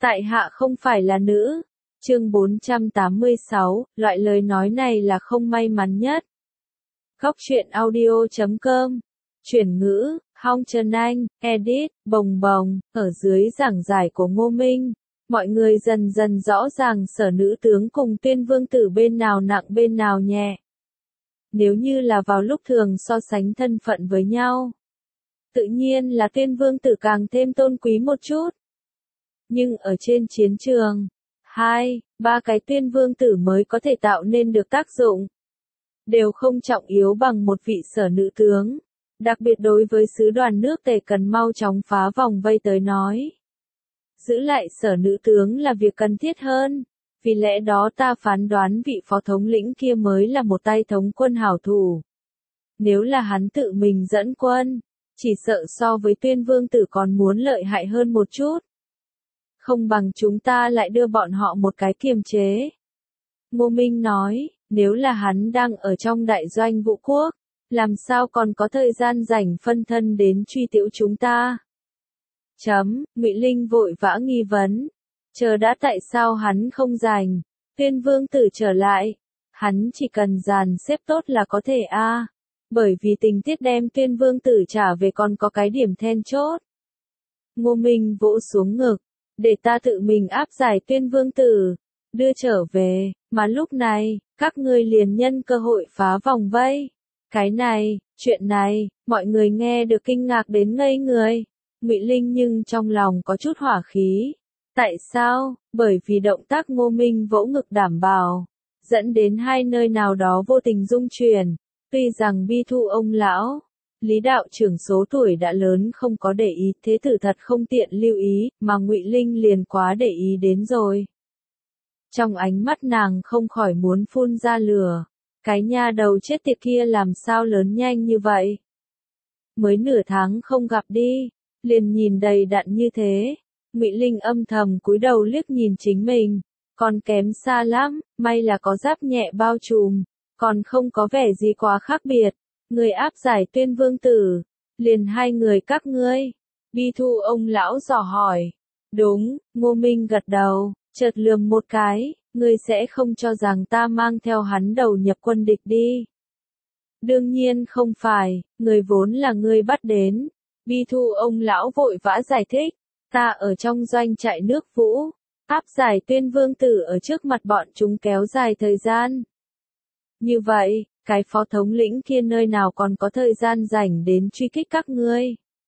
Tại hạ không phải là nữ. Chương 486, loại lời nói này là không may mắn nhất. Góc truyện audio.com. Chuyển ngữ, Hong Trần Anh, edit, bồng bồng, ở dưới giảng giải của Ngô Minh. Mọi người dần dần rõ ràng Sở nữ tướng cùng Tuyên Vương tử bên nào nặng bên nào nhẹ. Nếu như là vào lúc thường so sánh thân phận với nhau, tự nhiên là Tuyên Vương tử càng thêm tôn quý một chút. Nhưng ở trên chiến trường, 2-3 cái Tuyên Vương tử mới có thể tạo nên được tác dụng. Đều không trọng yếu bằng một vị Sở nữ tướng. Đặc biệt đối với sứ đoàn nước Tề cần mau chóng phá vòng vây tới nói. Giữ lại Sở nữ tướng là việc cần thiết hơn. Vì lẽ đó ta phán đoán vị phó thống lĩnh kia mới là một tay thống quân hảo thủ. Nếu là hắn tự mình dẫn quân, chỉ sợ so với Tuyên Vương tử còn muốn lợi hại hơn một chút. Không bằng chúng ta lại đưa bọn họ một cái kiềm chế. Ngô Minh nói, nếu là hắn đang ở trong đại doanh Vũ Quốc, làm sao còn có thời gian rảnh phân thân đến truy tiểu chúng ta? Ngụy Linh vội vã nghi vấn. Chờ đã, tại sao hắn không rảnh? Tuyên Vương tử trở lại. Hắn chỉ cần dàn xếp tốt là có thể a. Bởi vì tình tiết đem Tuyên Vương tử trả về còn có cái điểm then chốt. Ngô Minh vỗ xuống ngực. Để ta tự mình áp giải Tuyên Vương tử. Đưa trở về. Mà lúc này, các ngươi liền nhân cơ hội phá vòng vây. Cái này, chuyện này, mọi người nghe được kinh ngạc đến ngây người. Ngụy Linh nhưng trong lòng có chút hỏa khí. Tại sao? Bởi vì động tác Ngô Minh vỗ ngực đảm bảo, dẫn đến hai nơi nào đó vô tình rung chuyển. Tuy rằng Bi Thu ông lão, Lý đạo trưởng số tuổi đã lớn không có để ý, thế tử thật không tiện lưu ý, mà Ngụy Linh liền quá để ý đến rồi. Trong ánh mắt nàng không khỏi muốn phun ra lửa. Cái nha đầu chết tiệt kia làm sao lớn nhanh như vậy? Mới nửa tháng không gặp đi, liền nhìn đầy đặn như thế. Ngụy Linh âm thầm cúi đầu liếc nhìn chính mình, còn kém xa lắm, may là có giáp nhẹ bao trùm, còn không có vẻ gì quá khác biệt. Người áp giải Tuyên Vương tử, liền hai người các ngươi. Bi Thu ông lão dò hỏi. Đúng, Ngô Minh gật đầu, chợt lườm một cái, ngươi sẽ không cho rằng ta mang theo hắn đầu nhập quân địch đi. Đương nhiên không phải, người vốn là ngươi bắt đến. Bi Thu ông lão vội vã giải thích. Ta ở trong doanh trại nước Vũ, áp giải Tuyên Vương tử ở trước mặt bọn chúng kéo dài thời gian. Như vậy, cái phó thống lĩnh kia nơi nào còn có thời gian rảnh đến truy kích các ngươi.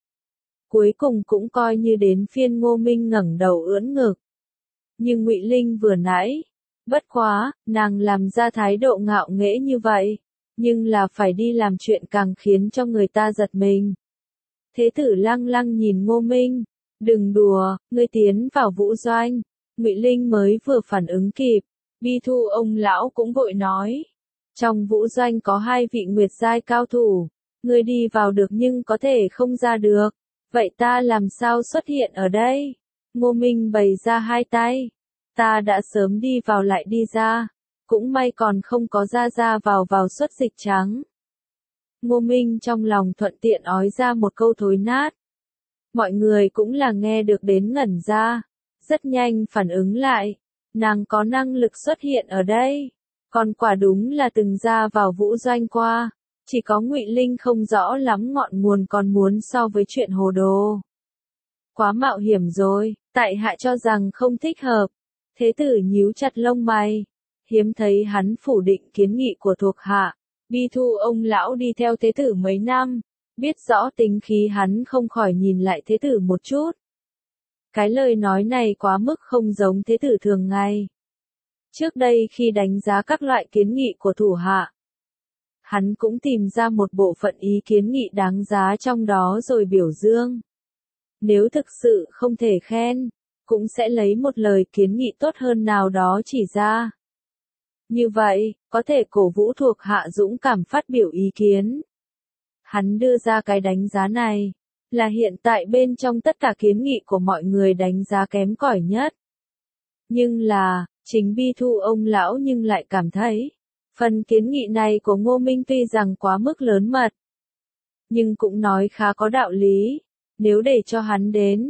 Cuối cùng cũng coi như đến phiên Ngô Minh ngẩng đầu ưỡn ngực. Nhưng Ngụy Linh vừa nãy, bất quá, nàng làm ra thái độ ngạo nghễ như vậy, nhưng là phải đi làm chuyện càng khiến cho người ta giật mình. Thế tử lăng lăng nhìn Ngô Minh. Đừng đùa, ngươi tiến vào Vũ doanh. Ngụy Linh mới vừa phản ứng kịp. Bi Thu ông lão cũng vội nói. Trong Vũ doanh có hai vị nguyệt giai cao thủ. Ngươi đi vào được nhưng có thể không ra được. Vậy ta làm sao xuất hiện ở đây? Ngô Minh bày ra hai tay. Ta đã sớm đi vào lại đi ra. Cũng may còn không có ra vào xuất dịch trắng. Ngô Minh trong lòng thuận tiện ói ra một câu thối nát. Mọi người cũng là nghe được đến ngẩn ra, rất nhanh phản ứng lại, nàng có năng lực xuất hiện ở đây, còn quả đúng là từng ra vào Vũ doanh qua, chỉ có Ngụy Linh không rõ lắm ngọn nguồn còn muốn so với chuyện hồ đồ. Quá mạo hiểm rồi, tại hạ cho rằng không thích hợp. Thế tử nhíu chặt lông mày, hiếm thấy hắn phủ định kiến nghị của thuộc hạ. Bi Thu ông lão đi theo thế tử mấy năm. Biết rõ tính khí hắn không khỏi nhìn lại thế tử một chút. Cái lời nói này quá mức không giống thế tử thường ngày. Trước đây khi đánh giá các loại kiến nghị của thủ hạ, hắn cũng tìm ra một bộ phận ý kiến nghị đáng giá trong đó rồi biểu dương. Nếu thực sự không thể khen, cũng sẽ lấy một lời kiến nghị tốt hơn nào đó chỉ ra. Như vậy, có thể cổ vũ thuộc hạ dũng cảm phát biểu ý kiến. Hắn đưa ra cái đánh giá này, là hiện tại bên trong tất cả kiến nghị của mọi người đánh giá kém cỏi nhất. Nhưng là, chính Bi Thu ông lão nhưng lại cảm thấy, phần kiến nghị này của Ngô Minh tuy rằng quá mức lớn mật, nhưng cũng nói khá có đạo lý, nếu để cho hắn đến,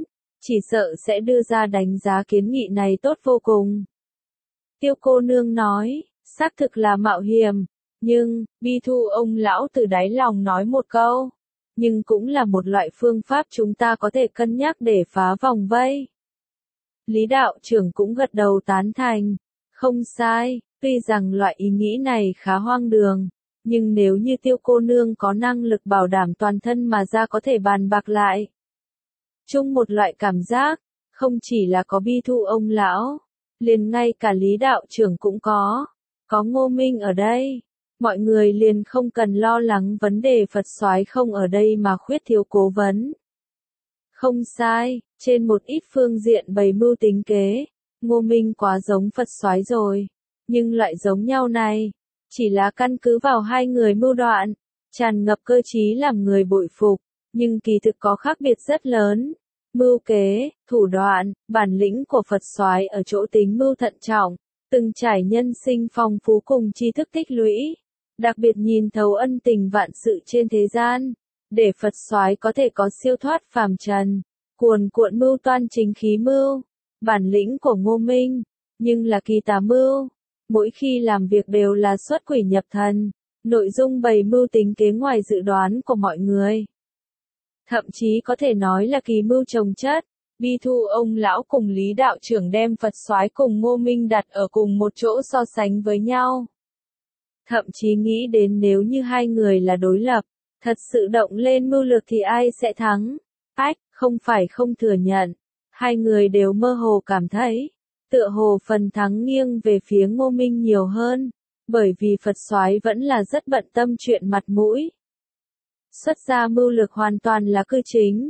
chỉ sợ sẽ đưa ra đánh giá kiến nghị này tốt vô cùng. Tiêu cô nương nói, xác thực là mạo hiểm, nhưng, Bi Thu ông lão từ đáy lòng nói một câu, nhưng cũng là một loại phương pháp chúng ta có thể cân nhắc để phá vòng vây. Lý đạo trưởng cũng gật đầu tán thành, không sai, tuy rằng loại ý nghĩ này khá hoang đường, nhưng nếu như Tiêu cô nương có năng lực bảo đảm toàn thân mà ra có thể bàn bạc lại. Chung một loại cảm giác, không chỉ là có Bi Thu ông lão, liền ngay cả Lý đạo trưởng cũng có Ngô Minh ở đây, mọi người liền không cần lo lắng vấn đề Phật soái không ở đây mà khuyết thiếu cố vấn. Không sai, trên một ít phương diện bày mưu tính kế, Ngô Minh quá giống Phật soái rồi, nhưng loại giống nhau này, chỉ là căn cứ vào hai người mưu đoạn, tràn ngập cơ trí làm người bội phục, nhưng kỳ thực có khác biệt rất lớn. Mưu kế, thủ đoạn, bản lĩnh của Phật soái ở chỗ tính mưu thận trọng, từng trải nhân sinh phong phú cùng tri thức tích lũy, đặc biệt nhìn thấu ân tình vạn sự trên thế gian, để Phật soái có thể có siêu thoát phàm trần, cuồn cuộn mưu toan chính khí mưu, bản lĩnh của Ngô Minh, nhưng là kỳ tà mưu, mỗi khi làm việc đều là xuất quỷ nhập thần, nội dung bày mưu tính kế ngoài dự đoán của mọi người. Thậm chí có thể nói là kỳ mưu chồng chất, Bi Thu ông lão cùng Lý đạo trưởng đem Phật soái cùng Ngô Minh đặt ở cùng một chỗ so sánh với nhau. Thậm chí nghĩ đến nếu như hai người là đối lập, thật sự động lên mưu lược thì ai sẽ thắng? Ách, không phải không thừa nhận, hai người đều mơ hồ cảm thấy, tựa hồ phần thắng nghiêng về phía Ngô Minh nhiều hơn, bởi vì Phật soái vẫn là rất bận tâm chuyện mặt mũi. Xuất ra mưu lược hoàn toàn là cư chính,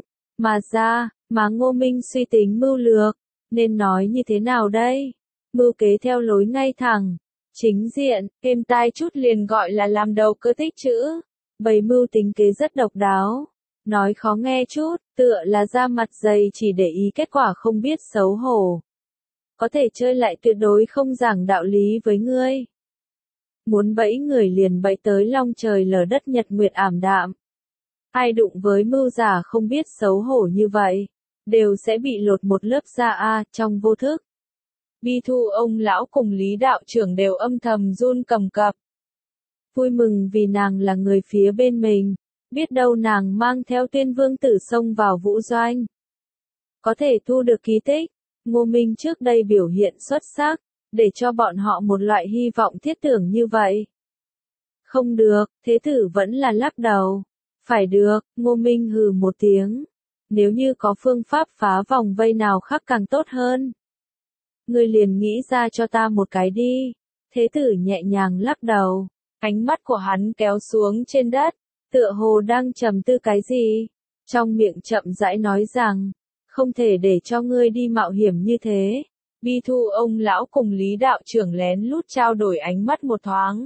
mà Ngô Minh suy tính mưu lược, nên nói như thế nào đây? Mưu kế theo lối ngay thẳng, chính diện, êm tai chút liền gọi là làm đầu cơ tích chữ, bày mưu tính kế rất độc đáo. Nói khó nghe chút, tựa là da mặt dày chỉ để ý kết quả không biết xấu hổ. Có thể chơi lại tuyệt đối không giảng đạo lý với ngươi. Muốn bẫy người liền bẫy tới long trời lở đất nhật nguyệt ảm đạm. Ai đụng với mưu giả không biết xấu hổ như vậy, đều sẽ bị lột một lớp da trong vô thức. Bi Thu ông lão cùng Lý đạo trưởng đều âm thầm run cầm cập. Vui mừng vì nàng là người phía bên mình, biết đâu nàng mang theo Tuyên Vương Tử xông vào vũ doanh. Có thể thu được ký tích, Ngô Minh trước đây biểu hiện xuất sắc, để cho bọn họ một loại hy vọng thiết tưởng như vậy. Không được, thế tử vẫn là lắc đầu. Phải được, Ngô Minh hừ một tiếng. Nếu như có phương pháp phá vòng vây nào khác càng tốt hơn. Ngươi liền nghĩ ra cho ta một cái đi. Thế tử nhẹ nhàng lắc đầu. Ánh mắt của hắn kéo xuống trên đất, tựa hồ đang trầm tư cái gì. Trong miệng chậm rãi nói rằng, không thể để cho ngươi đi mạo hiểm như thế. Bi Thu ông lão cùng Lý đạo trưởng lén lút trao đổi ánh mắt một thoáng.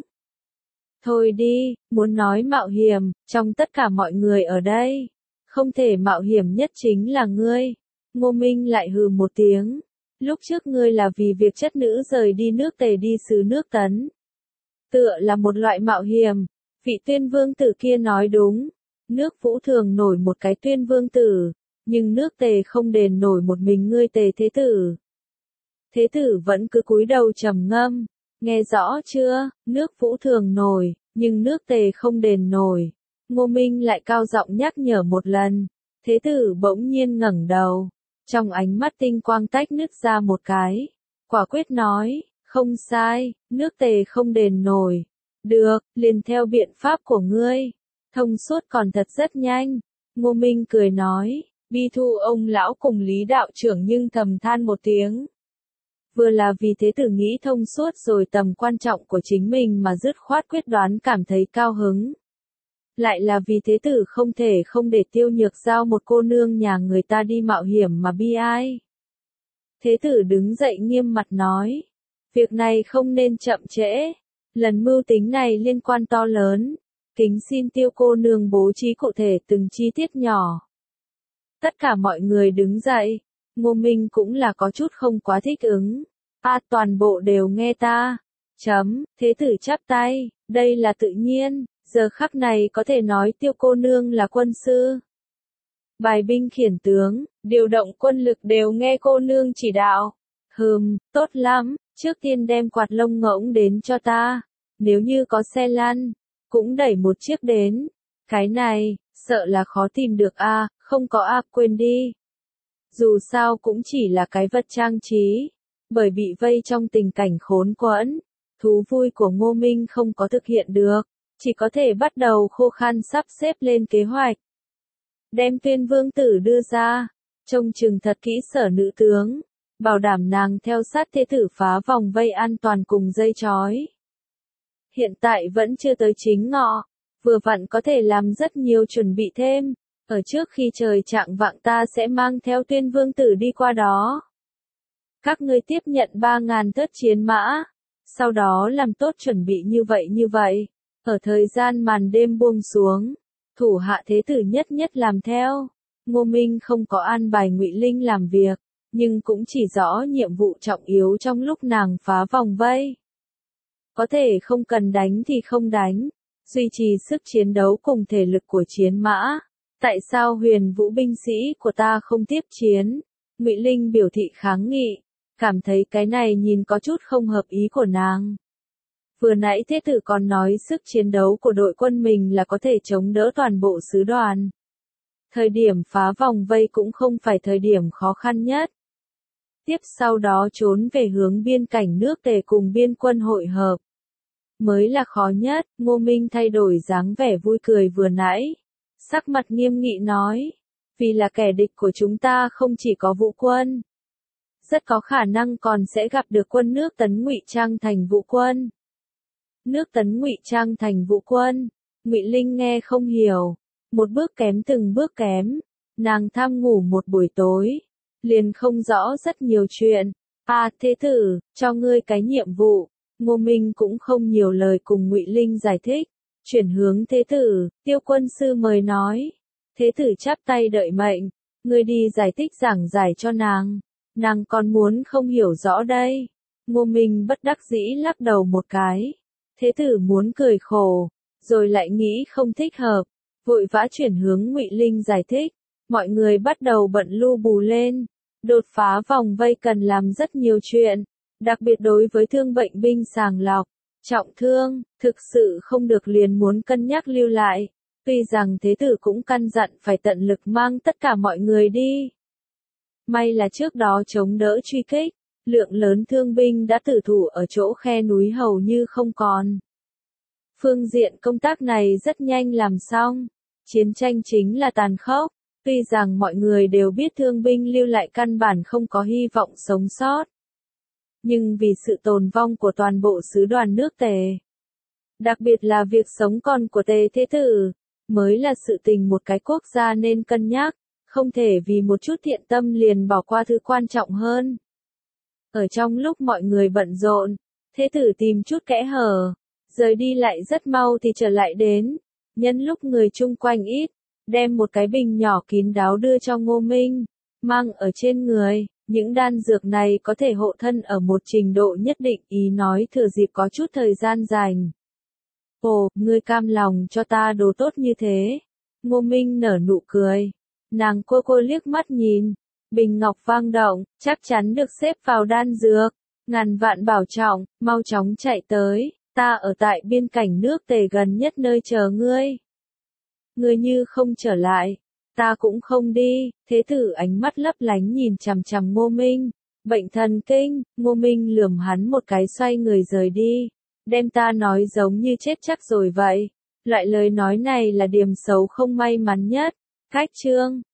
Thôi đi, muốn nói mạo hiểm, trong tất cả mọi người ở đây, không thể mạo hiểm nhất chính là ngươi. Ngô Minh lại hừ một tiếng. Lúc trước ngươi là vì việc chất nữ rời đi nước Tề đi xứ nước Tấn. Tựa là một loại mạo hiểm, vị Tuyên Vương Tử kia nói đúng. Nước Vũ thường nổi một cái Tuyên Vương Tử, nhưng nước Tề không đền nổi một mình ngươi Tề Thế Tử. Thế Tử vẫn cứ cúi đầu trầm ngâm. Nghe rõ chưa, nước Vũ thường nổi, nhưng nước Tề không đền nổi. Ngô Minh lại cao giọng nhắc nhở một lần. Thế tử bỗng nhiên ngẩng đầu. Trong ánh mắt tinh quang tách nứt ra một cái. Quả quyết nói, không sai, nước Tề không đền nổi. Được, liền theo biện pháp của ngươi. Thông suốt còn thật rất nhanh. Ngô Minh cười nói, Bi Thu ông lão cùng Lý đạo trưởng nhưng thầm than một tiếng. Vừa là vì thế tử nghĩ thông suốt rồi tầm quan trọng của chính mình mà dứt khoát quyết đoán cảm thấy cao hứng. Lại là vì thế tử không thể không để Tiêu Nhược giao một cô nương nhà người ta đi mạo hiểm mà bi ai. Thế tử đứng dậy nghiêm mặt nói, việc này không nên chậm trễ, lần mưu tính này liên quan to lớn, kính xin Tiêu cô nương bố trí cụ thể từng chi tiết nhỏ. Tất cả mọi người đứng dậy. Ngô Minh cũng là có chút không quá thích ứng. Toàn bộ đều nghe ta. Thế tử chắp tay, đây là tự nhiên, giờ khắc này có thể nói Tiêu cô nương là quân sư. bài binh khiển tướng, điều động quân lực đều nghe cô nương chỉ đạo. Tốt lắm, trước tiên đem quạt lông ngỗng đến cho ta. Nếu như có xe lăn, cũng đẩy một chiếc đến. Cái này, sợ là khó tìm được a, không có a, quên đi. Dù sao cũng chỉ là cái vật trang trí. Bởi bị vây trong tình cảnh khốn quẫn, thú vui của Ngô Minh không có thực hiện được, chỉ có thể bắt đầu khô khan sắp xếp lên kế hoạch. Đem Tuyên Vương Tử đưa ra, trông chừng thật kỹ Sở nữ tướng, bảo đảm nàng theo sát thế tử phá vòng vây an toàn cùng dây chói. Hiện tại vẫn chưa tới chính ngọ, vừa vặn có thể làm rất nhiều chuẩn bị thêm, ở trước khi trời chạng vạng ta sẽ mang theo Tuyên Vương Tử đi qua đó. Các ngươi tiếp nhận 3.000 thớt chiến mã, sau đó làm tốt chuẩn bị như vậy, ở thời gian màn đêm buông xuống, thủ hạ thế tử nhất nhất làm theo. Ngô Minh không có an bài Ngụy Linh làm việc, nhưng cũng chỉ rõ nhiệm vụ trọng yếu trong lúc nàng phá vòng vây. Có thể không cần đánh thì không đánh, duy trì sức chiến đấu cùng thể lực của chiến mã. Tại sao Huyền Vũ binh sĩ của ta không tiếp chiến? Ngụy Linh biểu thị kháng nghị, cảm thấy cái này nhìn có chút không hợp ý của nàng. Vừa nãy thế tử còn nói sức chiến đấu của đội quân mình là có thể chống đỡ toàn bộ sứ đoàn. Thời điểm phá vòng vây cũng không phải thời điểm khó khăn nhất. Tiếp sau đó trốn về hướng biên cảnh nước Tề cùng biên quân hội hợp. Mới là khó nhất. Ngô Minh thay đổi dáng vẻ vui cười vừa nãy. Sắc mặt nghiêm nghị nói. Vì là kẻ địch của chúng ta không chỉ có Vũ quân. Rất có khả năng còn sẽ gặp được quân nước Tấn ngụy trang thành Vũ quân. Nước Tấn ngụy trang thành Vũ quân. Ngụy Linh nghe không hiểu. Một bước kém từng bước kém. Nàng tham ngủ một buổi tối. Liền không rõ rất nhiều chuyện. Thế tử, cho ngươi cái nhiệm vụ. Ngô Minh cũng không nhiều lời cùng Ngụy Linh giải thích. Chuyển hướng thế tử, Tiêu quân sư mời nói. Thế tử chắp tay đợi mệnh. Ngươi đi giải thích giảng giải cho nàng. Nàng còn muốn không hiểu rõ đây. Ngô Minh bất đắc dĩ lắc đầu một cái. Thế tử muốn cười khổ, rồi lại nghĩ không thích hợp, vội vã chuyển hướng Ngụy Linh giải thích. Mọi người bắt đầu bận lu bù lên. Đột phá vòng vây cần làm rất nhiều chuyện, đặc biệt đối với thương bệnh binh sàng lọc, trọng thương, thực sự không được liền muốn cân nhắc lưu lại. Tuy rằng thế tử cũng căn dặn phải tận lực mang tất cả mọi người đi. May là trước đó chống đỡ truy kích, lượng lớn thương binh đã tử thủ ở chỗ khe núi hầu như không còn. Phương diện công tác này rất nhanh làm xong. Chiến tranh chính là tàn khốc. Tuy rằng mọi người đều biết thương binh lưu lại căn bản không có hy vọng sống sót. Nhưng vì sự tồn vong của toàn bộ sứ đoàn nước Tề, đặc biệt là việc sống còn của Tề Thế Tử, mới là sự tình một cái quốc gia nên cân nhắc, không thể vì một chút thiện tâm liền bỏ qua thứ quan trọng hơn. Ở trong lúc mọi người bận rộn, Thế Tử tìm chút kẽ hở, rời đi lại rất mau thì trở lại đến, nhân lúc người chung quanh ít, đem một cái bình nhỏ kín đáo đưa cho Ngô Minh, mang ở trên người. Những đan dược này có thể hộ thân ở một trình độ nhất định, ý nói thừa dịp có chút thời gian rảnh. Ồ, ngươi cam lòng cho ta đồ tốt như thế. Ngô Minh nở nụ cười. Nàng cô liếc mắt nhìn. Bình ngọc vang động, chắc chắn được xếp vào đan dược. Ngàn vạn bảo trọng, mau chóng chạy tới. Ta ở tại biên cảnh nước Tề gần nhất nơi chờ ngươi. Ngươi như không trở lại, ta cũng không đi. Thế tử ánh mắt lấp lánh nhìn chằm chằm Ngô Minh. Bệnh thần kinh. Ngô Minh lườm hắn một cái xoay người rời đi. Đem ta nói giống như chết chắc rồi vậy. Loại lời nói này là điểm xấu không may mắn nhất. Cách chương